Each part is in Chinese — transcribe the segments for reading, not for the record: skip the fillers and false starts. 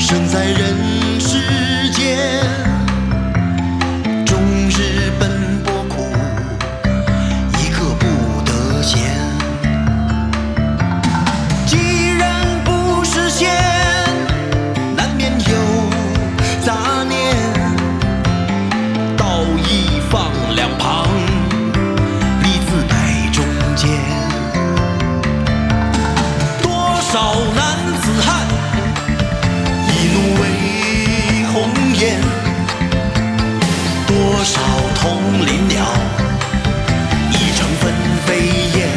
生在人世间，终日奔波苦，一刻不得闲。既然不实现，难免有杂念，道义放两旁，利字摆中间。多少男子汉，一怒为红颜，多少同林鸟，一城分飞燕。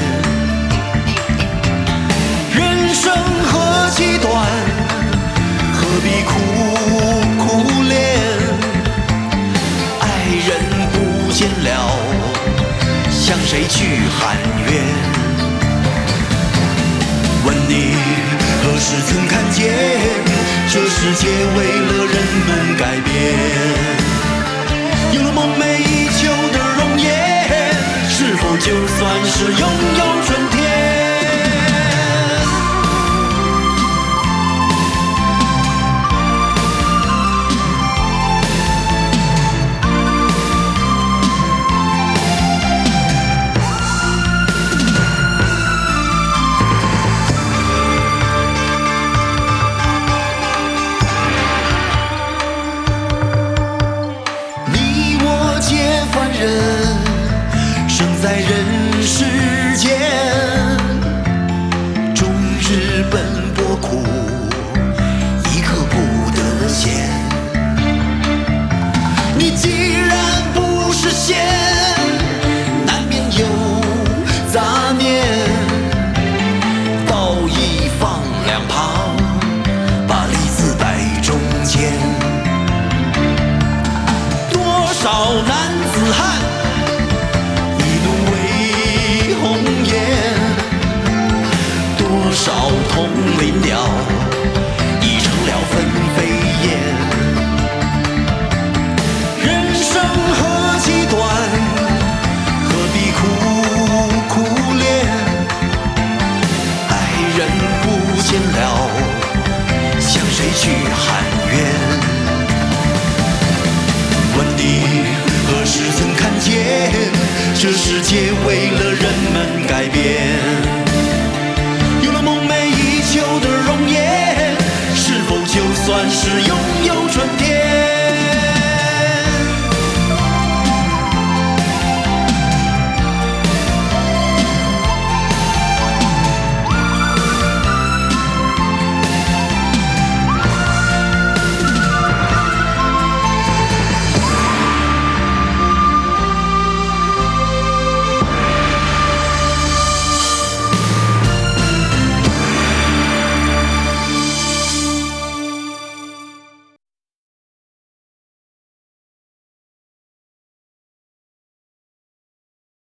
人生何其短，何必苦恋？爱人不见了，向谁去喊冤？问你何时曾看见，这世界为了人们改变？有了梦寐以求的容颜，是否就算是拥有春天？你我皆凡人，生在人世间，终日奔波苦，一刻不得闲。你既然不实现，难免有杂念，道义放两旁，把利字摆中间。多少男子汉，一怒为红颜，多少同林鸟，已成了分飞燕。人生何其短，何必苦恋？爱人不见了，向谁去喊冤？问你何时曾看见，这世界为了人们改变？有了梦寐以求的容颜，是否就算是有